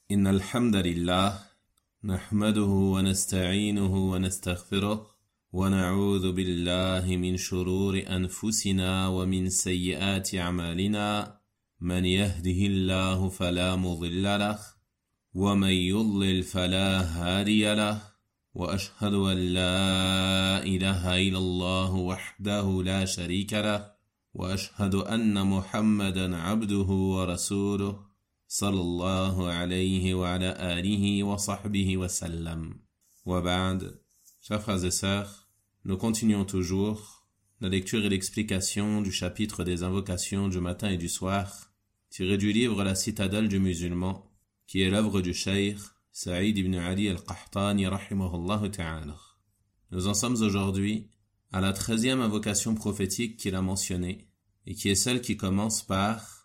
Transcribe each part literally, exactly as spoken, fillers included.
إن الحمد لله نحمده ونستعينه ونستغفره ونعوذ بالله من شرور أنفسنا ومن سيئات أعمالنا من يهده الله فلا مضل له ومن يضلل فلا هادي له وأشهد أن لا إله إلا الله وحده لا شريك له وأشهد أن محمدا عبده ورسوله صلى الله عليه وعلى آله وصحبه وسلم. وبعد, chers frères et sœurs, nous continuons toujours la lecture et l'explication du chapitre des invocations du matin et du soir, tiré du livre La Citadelle du musulman, qui est l'œuvre du cheikh Saïd ibn Ali al-Qahtani rahimahullah ta'ala. Nous en sommes aujourd'hui à la treizième invocation prophétique qu'il a mentionnée, et qui est celle qui commence par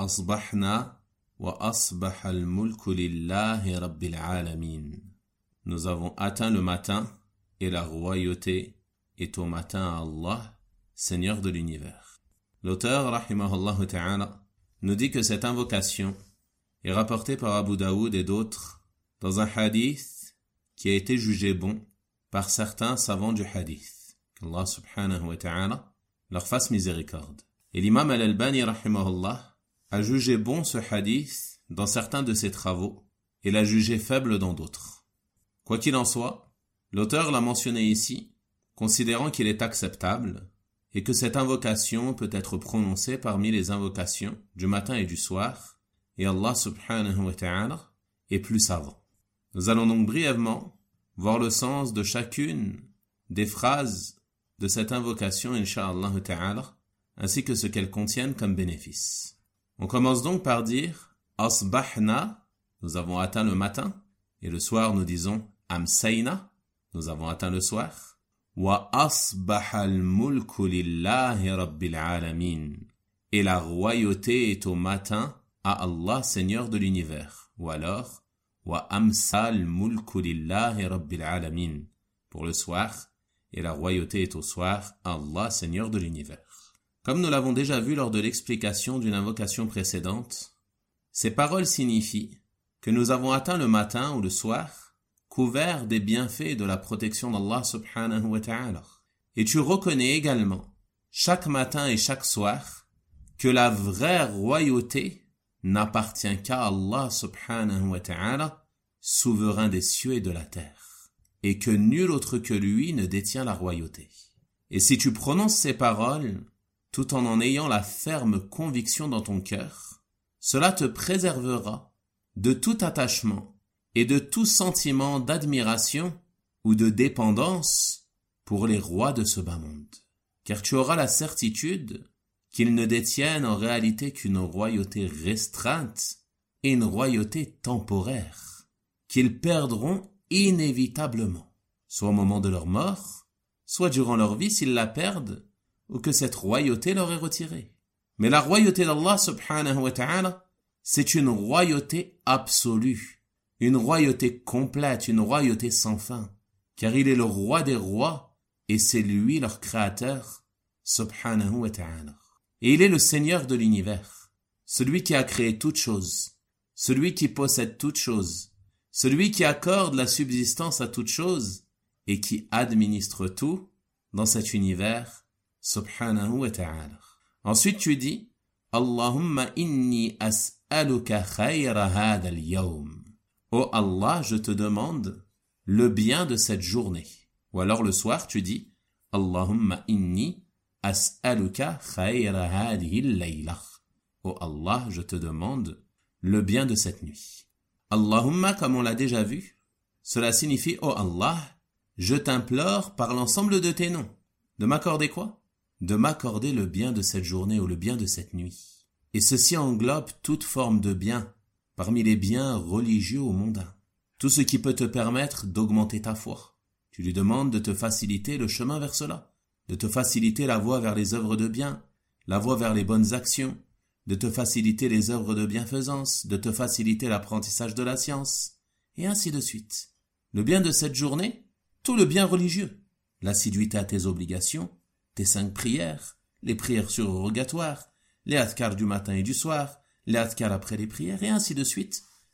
Asbahna wa asbaha al-mulku lillahi rabbil alamin. Nous avons atteint le matin et la royauté est au matin à Allah, Seigneur de l'univers. L'auteur, rahimahullah ta'ala, nous dit que cette invocation est rapportée par Abu Daoud et d'autres dans un hadith qui a été jugé bon par certains savants du hadith. Qu'Allah subhanahu wa ta'ala leur fasse miséricorde. Et l'imam al-Albani, rahimahullah, a jugé bon ce hadith dans certains de ses travaux et l'a jugé faible dans d'autres. Quoi qu'il en soit, l'auteur l'a mentionné ici, considérant qu'il est acceptable et que cette invocation peut être prononcée parmi les invocations du matin et du soir, et Allah subhanahu wa ta'ala est plus savant. Nous allons donc brièvement voir le sens de chacune des phrases de cette invocation, incha'Allah ta'ala, ainsi que ce qu'elles contiennent comme bénéfice. On commence donc par dire Asbahna, nous avons atteint le matin, et le soir nous disons Amsayna, nous avons atteint le soir. Wa asbaha al-mulku lillahi rabbil alamin, et la royauté est au matin à Allah, Seigneur de l'univers. Ou alors Wa amsa al-mulku lillahi rabbil alamin, pour le soir, et la royauté est au soir à Allah, Seigneur de l'univers. Comme nous l'avons déjà vu lors de l'explication d'une invocation précédente, ces paroles signifient que nous avons atteint le matin ou le soir, couverts des bienfaits et de la protection d'Allah subhanahu wa ta'ala. Et tu reconnais également, chaque matin et chaque soir, que la vraie royauté n'appartient qu'à Allah subhanahu wa ta'ala, souverain des cieux et de la terre, et que nul autre que lui ne détient la royauté. Et si tu prononces ces paroles, tout en en ayant la ferme conviction dans ton cœur, cela te préservera de tout attachement et de tout sentiment d'admiration ou de dépendance pour les rois de ce bas monde. Car tu auras la certitude qu'ils ne détiennent en réalité qu'une royauté restreinte et une royauté temporaire, qu'ils perdront inévitablement, soit au moment de leur mort, soit durant leur vie s'ils la perdent, ou que cette royauté leur est retirée. Mais la royauté d'Allah subhanahu wa ta'ala, c'est une royauté absolue, une royauté complète, une royauté sans fin, car il est le roi des rois, et c'est lui leur créateur, subhanahu wa ta'ala. Et il est le Seigneur de l'univers, celui qui a créé toutes choses, celui qui possède toutes choses, celui qui accorde la subsistance à toutes choses, et qui administre tout dans cet univers, subhanahu wa ta'ala. Ensuite tu dis Allahumma inni as'aluka khayra hadha al-yawm. Oh Allah, je te demande le bien de cette journée. Ou alors le soir tu dis Allahumma inni as'aluka khayra hadhihi al-layla. Oh Allah, je te demande le bien de cette nuit. Allahumma, comme on l'a déjà vu, cela signifie oh Allah, je t'implore par l'ensemble de tes noms de m'accorder quoi? De m'accorder le bien de cette journée ou le bien de cette nuit. Et ceci englobe toute forme de bien, parmi les biens religieux ou mondains. Tout ce qui peut te permettre d'augmenter ta foi. Tu lui demandes de te faciliter le chemin vers cela, de te faciliter la voie vers les œuvres de bien, la voie vers les bonnes actions, de te faciliter les œuvres de bienfaisance, de te faciliter l'apprentissage de la science, et ainsi de suite. Le bien de cette journée, tout le bien religieux, l'assiduité à tes obligations, tes cinq prières, les prières surrogatoires, les adhkars du matin et du soir, les adhkars après les prières, et ainsi de suite,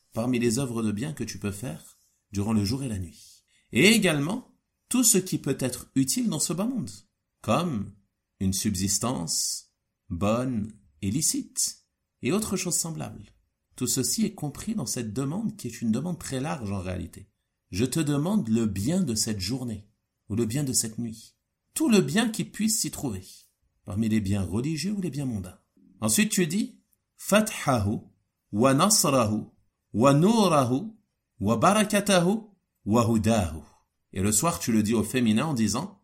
parmi les œuvres de bien que tu peux faire durant le jour et la nuit. Et également, tout ce qui peut être utile dans ce bas monde, comme une subsistance bonne et licite, et autres choses semblables. Tout ceci est compris dans cette demande qui est une demande très large en réalité. Je te demande le bien de cette journée, ou le bien de cette nuit. Tout le bien qui puisse s'y trouver, parmi les biens religieux ou les biens mondains. Ensuite tu dis, Fathahu, wa nasrahu, wa nourahu, wa barakatahu, wa hudahu. Et le soir tu le dis au féminin en disant,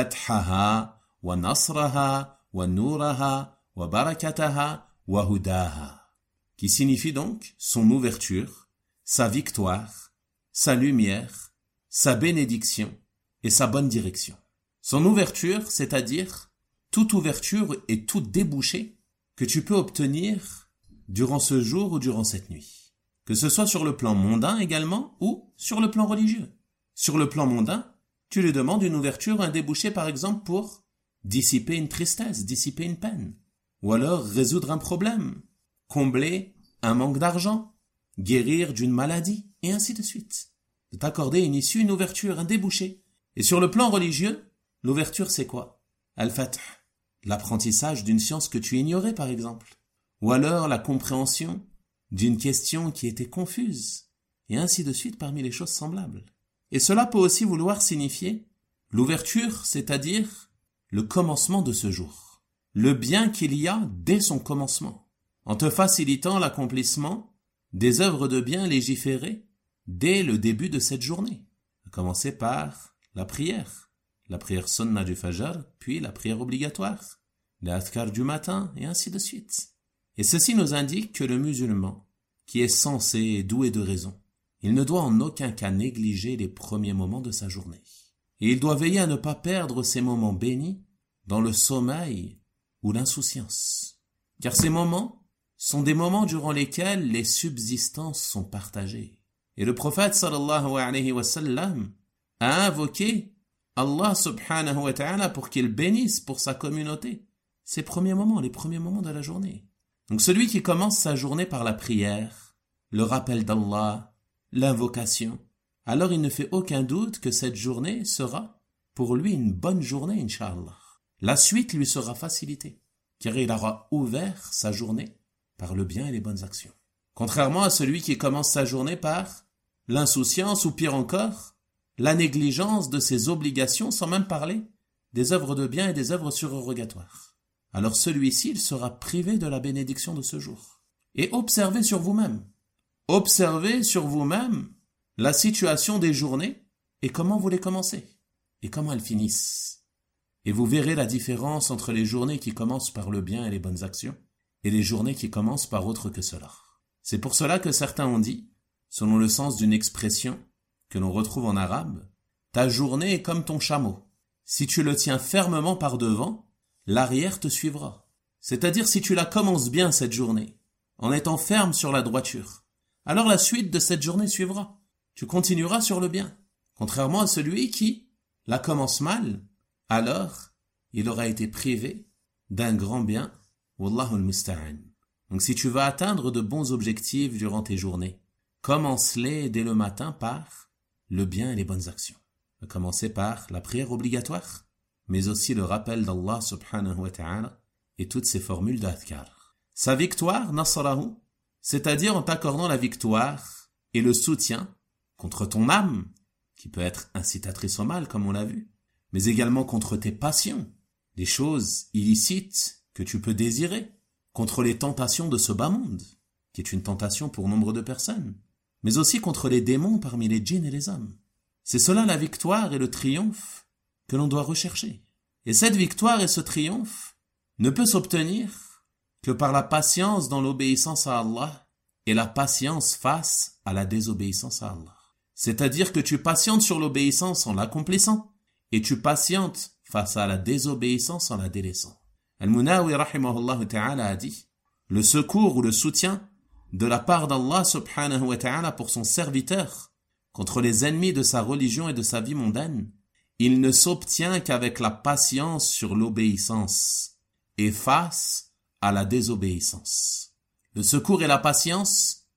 Fathaha, wa nasraha, wa nouraha, wa barakataha, wa hudaha. Qui signifie donc son ouverture, sa victoire, sa lumière, sa bénédiction et sa bonne direction. Son ouverture, c'est-à-dire toute ouverture et tout débouché que tu peux obtenir durant ce jour ou durant cette nuit. Que ce soit sur le plan mondain également ou sur le plan religieux. Sur le plan mondain, tu lui demandes une ouverture, un débouché par exemple pour dissiper une tristesse, dissiper une peine. Ou alors résoudre un problème, combler un manque d'argent, guérir d'une maladie, et ainsi de suite. De t'accorder une issue, une ouverture, un débouché. Et sur le plan religieux, l'ouverture c'est quoi? Al-Fath, l'apprentissage d'une science que tu ignorais par exemple. Ou alors la compréhension d'une question qui était confuse, et ainsi de suite parmi les choses semblables. Et cela peut aussi vouloir signifier l'ouverture, c'est-à-dire le commencement de ce jour. Le bien qu'il y a dès son commencement, en te facilitant l'accomplissement des œuvres de bien légiférées dès le début de cette journée. À commencer par la prière, la prière sunna du fajr, puis la prière obligatoire, les adhkar du matin, et ainsi de suite. Et ceci nous indique que le musulman, qui est censé et doué de raison, il ne doit en aucun cas négliger les premiers moments de sa journée. Et il doit veiller à ne pas perdre ces moments bénis dans le sommeil ou l'insouciance. Car ces moments sont des moments durant lesquels les subsistances sont partagées. Et le prophète sallallahu alayhi wa sallam a invoqué Allah subhanahu wa ta'ala pour qu'il bénisse pour sa communauté ces premiers moments, les premiers moments de la journée. Donc celui qui commence sa journée par la prière, le rappel d'Allah, l'invocation, alors il ne fait aucun doute que cette journée sera pour lui une bonne journée, Inch'Allah. La suite lui sera facilitée, car il aura ouvert sa journée par le bien et les bonnes actions. Contrairement à celui qui commence sa journée par l'insouciance ou pire encore, la négligence de ses obligations sans même parler des œuvres de bien et des œuvres surrogatoires. Alors celui-ci, il sera privé de la bénédiction de ce jour. Et observez sur vous-même. Observez sur vous-même la situation des journées et comment vous les commencez et comment elles finissent. Et vous verrez la différence entre les journées qui commencent par le bien et les bonnes actions et les journées qui commencent par autre que cela. C'est pour cela que certains ont dit, selon le sens d'une expression que l'on retrouve en arabe, ta journée est comme ton chameau. Si tu le tiens fermement par devant, l'arrière te suivra. C'est-à-dire si tu la commences bien cette journée, en étant ferme sur la droiture, alors la suite de cette journée suivra. Tu continueras sur le bien. Contrairement à celui qui la commence mal, alors il aura été privé d'un grand bien. Wallahu al-musta'an. Donc si tu veux atteindre de bons objectifs durant tes journées, commence-les dès le matin par le bien et les bonnes actions. À commencer par la prière obligatoire, mais aussi le rappel d'Allah subhanahu wa ta'ala et toutes ces formules d'adhkar. Sa victoire, nasrahu, c'est-à-dire en t'accordant la victoire et le soutien contre ton âme, qui peut être incitatrice au mal comme on l'a vu, mais également contre tes passions, des choses illicites que tu peux désirer, contre les tentations de ce bas monde, qui est une tentation pour nombre de personnes, mais aussi contre les démons parmi les djinns et les hommes. C'est cela la victoire et le triomphe que l'on doit rechercher. Et cette victoire et ce triomphe ne peut s'obtenir que par la patience dans l'obéissance à Allah et la patience face à la désobéissance à Allah. C'est-à-dire que tu patientes sur l'obéissance en l'accomplissant et tu patientes face à la désobéissance en la délaissant. Al-Munawi rahimahullah ta'ala a dit, le secours ou le soutien de la part d'Allah subhanahu wa ta'ala pour son serviteur contre les ennemis de sa religion et de sa vie mondaine, il ne s'obtient qu'avec la patience sur l'obéissance et face à la désobéissance. Le secours et la patience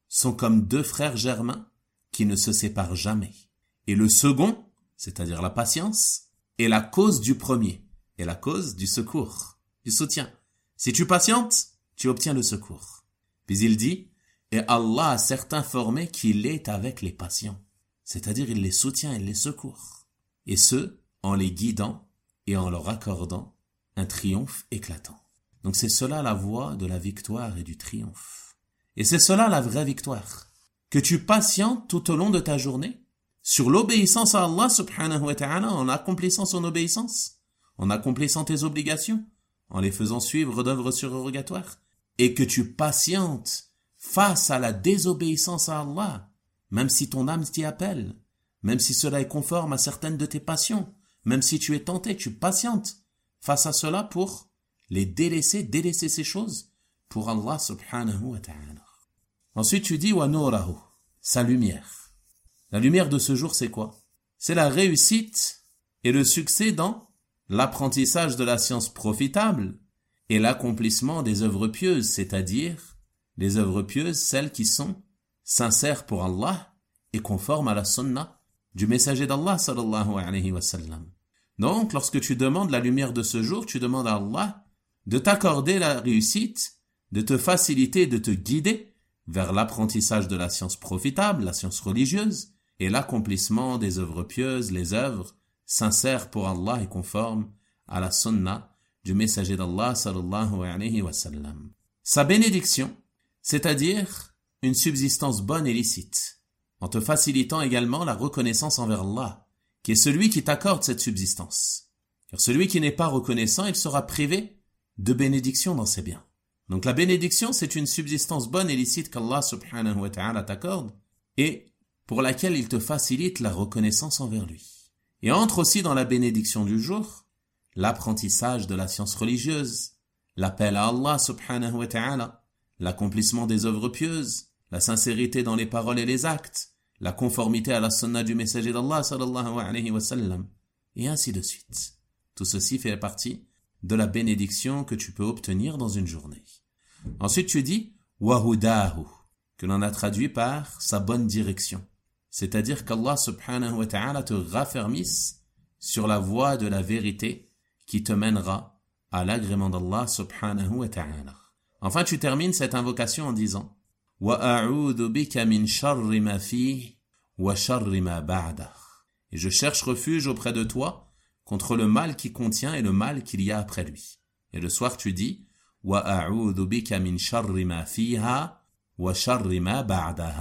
sont comme deux frères germains qui ne se séparent jamais. Et le second, c'est-à-dire la patience, est la cause du premier, est la cause du secours, du soutien. Si tu patientes, tu obtiens le secours. Puis il dit, et Allah a certes informé qu'il est avec les patients, c'est-à-dire il les soutient, il les secourt. Et ce, en les guidant et en leur accordant un triomphe éclatant. Donc c'est cela la voie de la victoire et du triomphe. Et c'est cela la vraie victoire. Que tu patientes tout au long de ta journée sur l'obéissance à Allah subhanahu wa ta'ala, en accomplissant son obéissance, en accomplissant tes obligations, en les faisant suivre d'œuvres surrogatoires, et que tu patientes face à la désobéissance à Allah, même si ton âme t'y appelle, même si cela est conforme à certaines de tes passions, même si tu es tenté, tu patientes face à cela pour les délaisser, délaisser ces choses pour Allah subhanahu wa ta'ala. Ensuite tu dis wa nurahu, sa lumière. La lumière de ce jour c'est quoi? C'est la réussite et le succès dans l'apprentissage de la science profitable et l'accomplissement des œuvres pieuses, c'est-à-dire les œuvres pieuses, celles qui sont sincères pour Allah et conformes à la sunna du messager d'Allah sallallahu alayhi wa sallam. Donc, lorsque tu demandes la lumière de ce jour, tu demandes à Allah de t'accorder la réussite, de te faciliter, de te guider vers l'apprentissage de la science profitable, la science religieuse, et l'accomplissement des œuvres pieuses, les œuvres sincères pour Allah et conformes à la sunna du messager d'Allah sallallahu alayhi wa sallam. Sa bénédiction, c'est-à-dire une subsistance bonne et licite, en te facilitant également la reconnaissance envers Allah, qui est celui qui t'accorde cette subsistance. Car celui qui n'est pas reconnaissant, il sera privé de bénédiction dans ses biens. Donc la bénédiction, c'est une subsistance bonne et licite qu'Allah subhanahu wa ta'ala t'accorde et pour laquelle il te facilite la reconnaissance envers lui. Et entre aussi dans la bénédiction du jour, l'apprentissage de la science religieuse, l'appel à Allah subhanahu wa ta'ala, l'accomplissement des œuvres pieuses, la sincérité dans les paroles et les actes, la conformité à la sunna du messager d'Allah sallallahu alayhi wa sallam, et ainsi de suite. Tout ceci fait partie de la bénédiction que tu peux obtenir dans une journée. Ensuite tu dis « wahudahu » que l'on a traduit par « sa bonne direction ». C'est-à-dire qu'Allah subhanahu wa ta'ala te raffermisse sur la voie de la vérité qui te mènera à l'agrément d'Allah subhanahu wa ta'ala. Enfin tu termines cette invocation en disant « wa a'udhu bika min sharri ma fihi wa sharri ma ba'dah » et je cherche refuge auprès de toi contre le mal qui contient et le mal qu'il y a après lui. Et le soir tu dis « wa a'udhu bika min sharri ma fiha wa sharri ma ba'daha »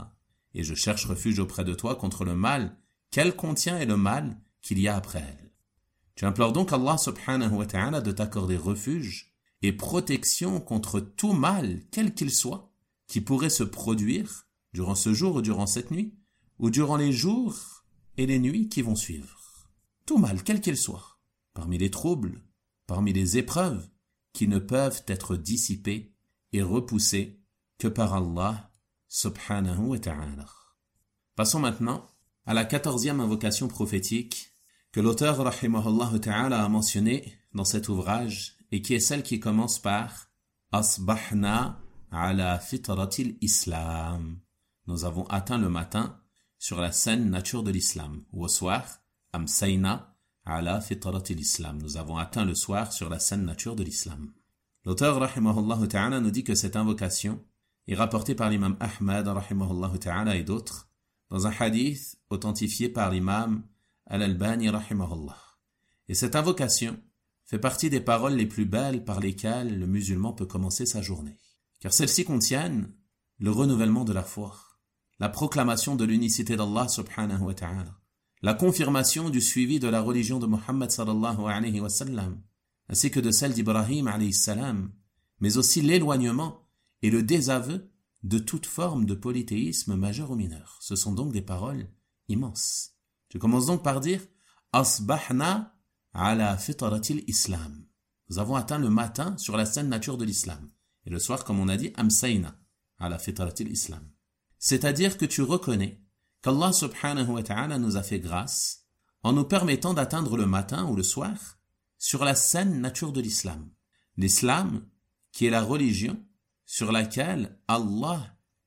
et je cherche refuge auprès de toi contre le mal qu'elle contient et le mal qu'il y a après elle. Tu implores donc Allah subhanahu wa ta'ala de t'accorder refuge et protection contre tout mal, quel qu'il soit, qui pourrait se produire durant ce jour ou durant cette nuit, ou durant les jours et les nuits qui vont suivre. Tout mal, quel qu'il soit, parmi les troubles, parmi les épreuves, qui ne peuvent être dissipés et repoussés que par Allah subhanahu wa ta'ala. Passons maintenant à la quatorzième invocation prophétique que l'auteur rahimahullah ta'ala a mentionnée dans cet ouvrage et qui est celle qui commence par Asbahna ala fitratil islam. Nous avons atteint le matin sur la saine nature de l'islam. Ou au soir, Amsayna ala fitratil islam. Nous avons atteint le soir sur la saine nature de l'islam. L'auteur rahimahullah ta'ala nous dit que cette invocation est rapportée par l'imam Ahmad rahimahullah ta'ala et d'autres dans un hadith authentifié par l'imam Al-Albani rahimahullah. Et cette invocation fait partie des paroles les plus belles par lesquelles le musulman peut commencer sa journée. Car celles-ci contiennent le renouvellement de la foi, la proclamation de l'unicité d'Allah subhanahu wa ta'ala, la confirmation du suivi de la religion de Muhammad sallallahu alayhi wa sallam, ainsi que de celle d'Ibrahim alayhi salam, mais aussi l'éloignement et le désaveu de toute forme de polythéisme majeur ou mineur. Ce sont donc des paroles immenses. Je commence donc par dire « Asbahna ala fitratil islam ». Nous avons atteint le matin sur la saine nature de l'islam. Et le soir, comme on a dit, « Amsayna ala fitratil islam ». C'est-à-dire que tu reconnais qu'Allah subhanahu wa ta'ala nous a fait grâce en nous permettant d'atteindre le matin ou le soir sur la saine nature de l'islam. L'islam qui est la religion sur laquelle Allah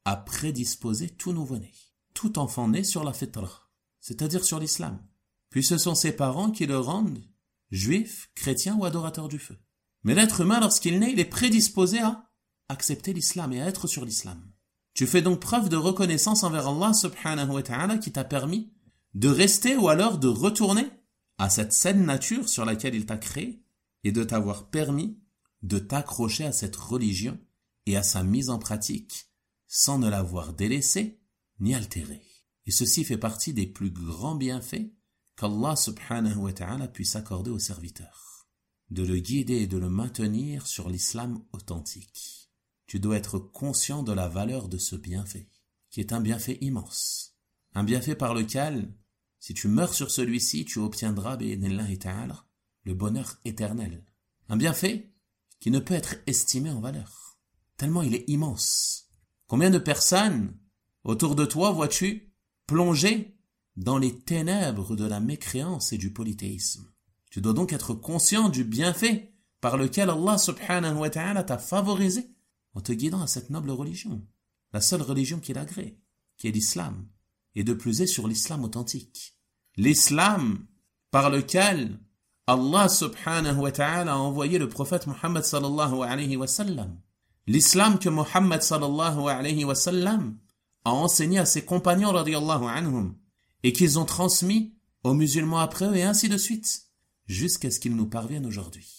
a prédisposé tout nouveau-né, tout enfant né sur la fitra, c'est-à-dire sur l'islam. Puis ce sont ses parents qui le rendent juif, chrétien ou adorateur du feu. Mais l'être humain, lorsqu'il naît, il est prédisposé à accepter l'islam et à être sur l'islam. Tu fais donc preuve de reconnaissance envers Allah subhanahu wa ta'ala qui t'a permis de rester ou alors de retourner à cette saine nature sur laquelle il t'a créé et de t'avoir permis de t'accrocher à cette religion et à sa mise en pratique sans ne l'avoir délaissée ni altérée. Et ceci fait partie des plus grands bienfaits qu'Allah subhanahu wa ta'ala puisse accorder aux serviteurs, de le guider et de le maintenir sur l'islam authentique. Tu dois être conscient de la valeur de ce bienfait, qui est un bienfait immense, un bienfait par lequel, si tu meurs sur celui-ci, tu obtiendras, bi'idhnillahi ta'ala, le bonheur éternel. Un bienfait qui ne peut être estimé en valeur, tellement il est immense. Combien de personnes autour de toi vois-tu plonger dans les ténèbres de la mécréance et du polythéisme? Tu dois donc être conscient du bienfait par lequel Allah subhanahu wa ta'ala t'a favorisé en te guidant à cette noble religion, la seule religion qu'il agrée, qui est l'islam, et de plus est sur l'islam authentique. L'islam par lequel Allah subhanahu wa ta'ala a envoyé le prophète Muhammad sallallahu alayhi wa sallam. L'islam que Muhammad sallallahu alayhi wa sallam a enseigné à ses compagnons radiyallahu anhum et qu'ils ont transmis aux musulmans après eux et ainsi de suite, jusqu'à ce qu'ils nous parviennent aujourd'hui.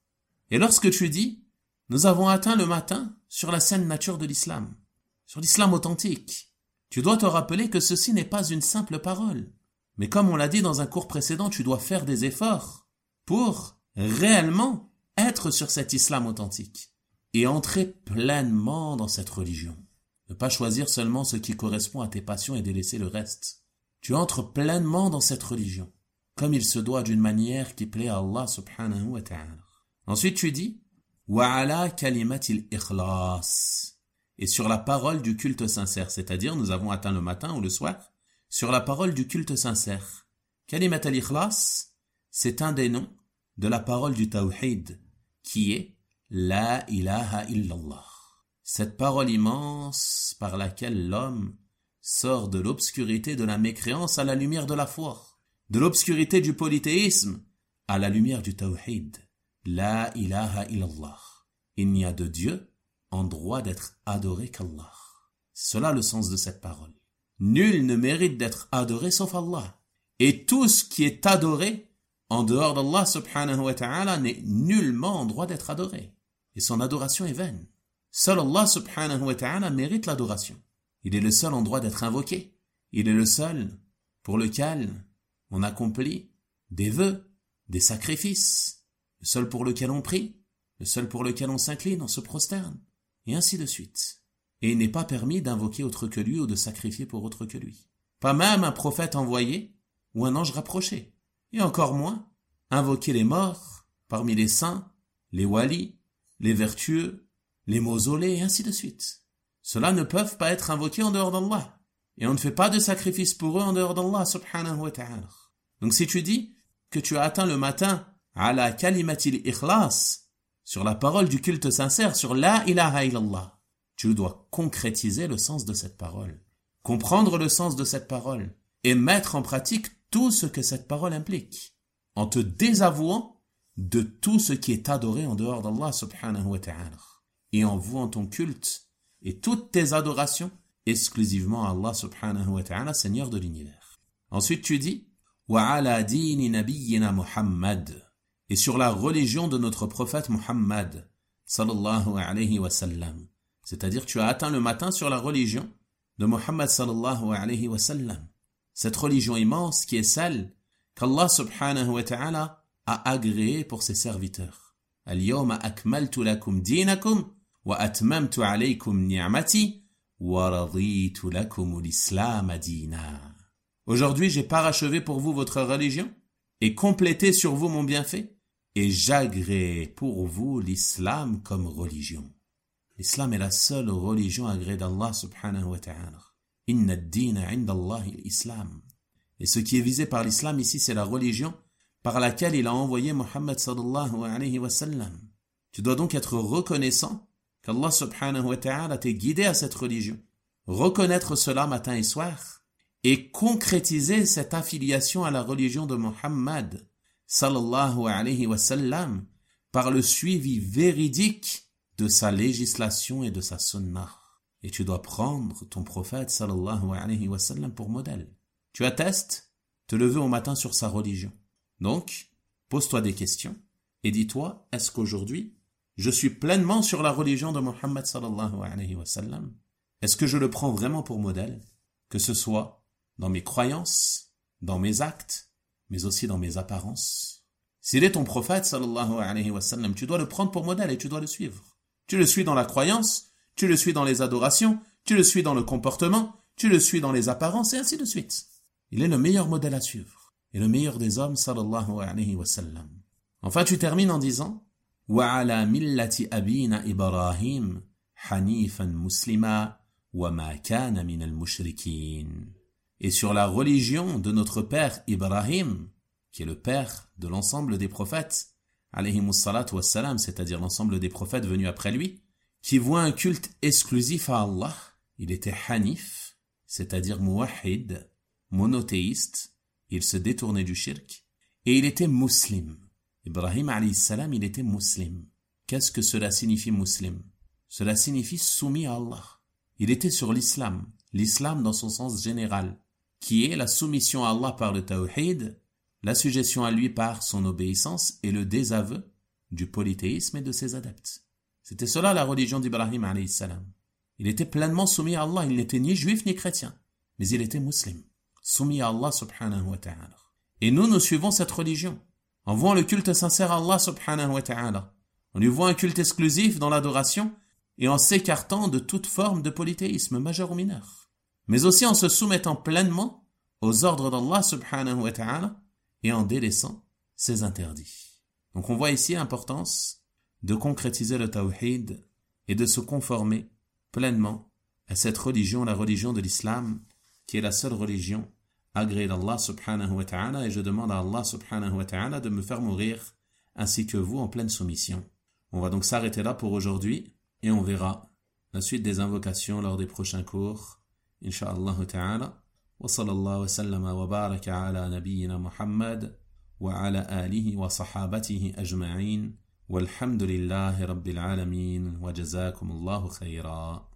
Et lorsque tu dis, nous avons atteint le matin sur la saine nature de l'islam, sur l'islam authentique, tu dois te rappeler que ceci n'est pas une simple parole. Mais comme on l'a dit dans un cours précédent, tu dois faire des efforts pour réellement être sur cet islam authentique et entrer pleinement dans cette religion. Ne pas choisir seulement ce qui correspond à tes passions et délaisser le reste. Tu entres pleinement dans cette religion, comme il se doit d'une manière qui plaît à Allah subhanahu wa ta'ala. Ensuite tu dis, wa ala kalimatil ikhlas. Et sur la parole du culte sincère, c'est-à-dire nous avons atteint le matin ou le soir, sur la parole du culte sincère. Kalimat al-ikhlas, c'est un des noms de la parole du tawhid, qui est la ilaha illallah. Cette parole immense par laquelle l'homme sort de l'obscurité de la mécréance à la lumière de la foi, de l'obscurité du polythéisme à la lumière du tawhid. La ilaha illallah. Il n'y a de Dieu en droit d'être adoré qu'Allah. C'est cela le sens de cette parole. Nul ne mérite d'être adoré sauf Allah. Et tout ce qui est adoré en dehors d'Allah subhanahu wa ta'ala n'est nullement en droit d'être adoré. Et son adoration est vaine. Seul Allah subhanahu wa ta'ala mérite l'adoration. Il est le seul en droit d'être invoqué. Il est le seul pour lequel on accomplit des vœux, des sacrifices. Le seul pour lequel on prie. Le seul pour lequel on s'incline, on se prosterne. Et ainsi de suite. Et il n'est pas permis d'invoquer autre que lui ou de sacrifier pour autre que lui. Pas même un prophète envoyé ou un ange rapproché. Et encore moins, invoquer les morts parmi les saints, les walis, les vertueux, les mausolées et ainsi de suite. Ceux-là ne peuvent pas être invoqués en dehors d'Allah. Et on ne fait pas de sacrifice pour eux en dehors d'Allah subhanahu wa ta'ala. Donc si tu dis que tu as atteint le matin ala kalimatil ikhlas, sur la parole du culte sincère, sur la ilaha illallah, tu dois concrétiser le sens de cette parole, comprendre le sens de cette parole et mettre en pratique tout ce que cette parole implique, en te désavouant de tout ce qui est adoré en dehors d'Allah subhanahu wa ta'ala et en vouant ton culte et toutes tes adorations exclusivement à Allah subhanahu wa ta'ala, Seigneur de l'univers. Ensuite tu dis wa ala dini nabiyyina Muhammad, et sur la religion de notre prophète Muhammad sallallahu alayhi wa sallam. C'est-à-dire tu as atteint le matin sur la religion de Muhammad sallallahu alayhi wa sallam. Cette religion immense qui est celle qu'Allah subhanahu wa ta'ala a agréée pour ses serviteurs. Al-yawma akmaltu lakum dinakum wa atmamtu alaykum ni'mati wa raditu lakum l'islam dina. Aujourd'hui j'ai parachevé pour vous votre religion et complété sur vous mon bienfait, et j'agrée pour vous l'islam comme religion. L'islam est la seule religion agréée d'Allah subhanahu wa ta'ala. Inna ad-dina 'inda Allahi al-islam. Et ce qui est visé par l'islam ici, c'est la religion par laquelle il a envoyé Muhammad sallallahu alayhi wa sallam. Tu dois donc être reconnaissant qu'Allah subhanahu wa ta'ala t'ait guidé à cette religion reconnaître cela matin et soir et concrétiser cette affiliation à la religion de Muhammad sallallahu alayhi wa sallam par le suivi véridique de sa législation et de sa sunnah. Et tu dois prendre ton prophète sallallahu alayhi wa sallam pour modèle. Tu attestes, te lever au matin sur sa religion. Donc, pose-toi des questions et dis-toi, est-ce qu'aujourd'hui, je suis pleinement sur la religion de Muhammad sallallahu alayhi wa sallam? Est-ce que je le prends vraiment pour modèle? Que ce soit dans mes croyances, dans mes actes, mais aussi dans mes apparences. S'il est ton prophète sallallahu alayhi wa sallam, tu dois le prendre pour modèle et tu dois le suivre. Tu le suis dans la croyance, tu le suis dans les adorations, tu le suis dans le comportement, tu le suis dans les apparences et ainsi de suite. Il est le meilleur modèle à suivre et le meilleur des hommes sallallahu alayhi wa sallam. Enfin, tu termines en disant wa ala millati abina Ibrahim hanifan muslima wa ma kana min al-mushrikin. Et sur la religion de notre père Ibrahim, qui est le père de l'ensemble des prophètes, alayhimus salatu wassalam, c'est-à-dire l'ensemble des prophètes venus après lui, qui voit un culte exclusif à Allah. Il était hanif, c'est-à-dire muwahhid, monothéiste, il se détournait du shirk, et il était muslim. Ibrahim alayhi salam, il était muslim. Qu'est-ce que cela signifie muslim? Cela signifie soumis à Allah. Il était sur l'islam, l'islam dans son sens général, qui est la soumission à Allah par le tawhid, la sujétion à lui par son obéissance et le désaveu du polythéisme et de ses adeptes. C'était cela la religion d'Ibrahim alayhi salam. Il était pleinement soumis à Allah, il n'était ni juif ni chrétien, mais il était musulman, soumis à Allah subhanahu wa ta'ala. Et nous, nous suivons cette religion, en voyant le culte sincère à Allah subhanahu wa ta'ala. On lui voit un culte exclusif dans l'adoration et en s'écartant de toute forme de polythéisme, majeur ou mineur. Mais aussi en se soumettant pleinement aux ordres d'Allah subhanahu wa ta'ala et en délaissant ses interdits. Donc on voit ici l'importance de concrétiser le tawhid et de se conformer pleinement à cette religion, la religion de l'islam, qui est la seule religion agréée d'Allah subhanahu wa ta'ala, et je demande à Allah subhanahu wa ta'ala de me faire mourir ainsi que vous en pleine soumission. On va donc s'arrêter là pour aujourd'hui et on verra la suite des invocations lors des prochains cours, insha'Allah ta'ala. Wa sallallahu wa sallama wa baraka ala nabiyyina Muhammad wa ala alihi wa sahabatihi ajma'in. والحمد لله رب العالمين وجزاكم الله خيرا.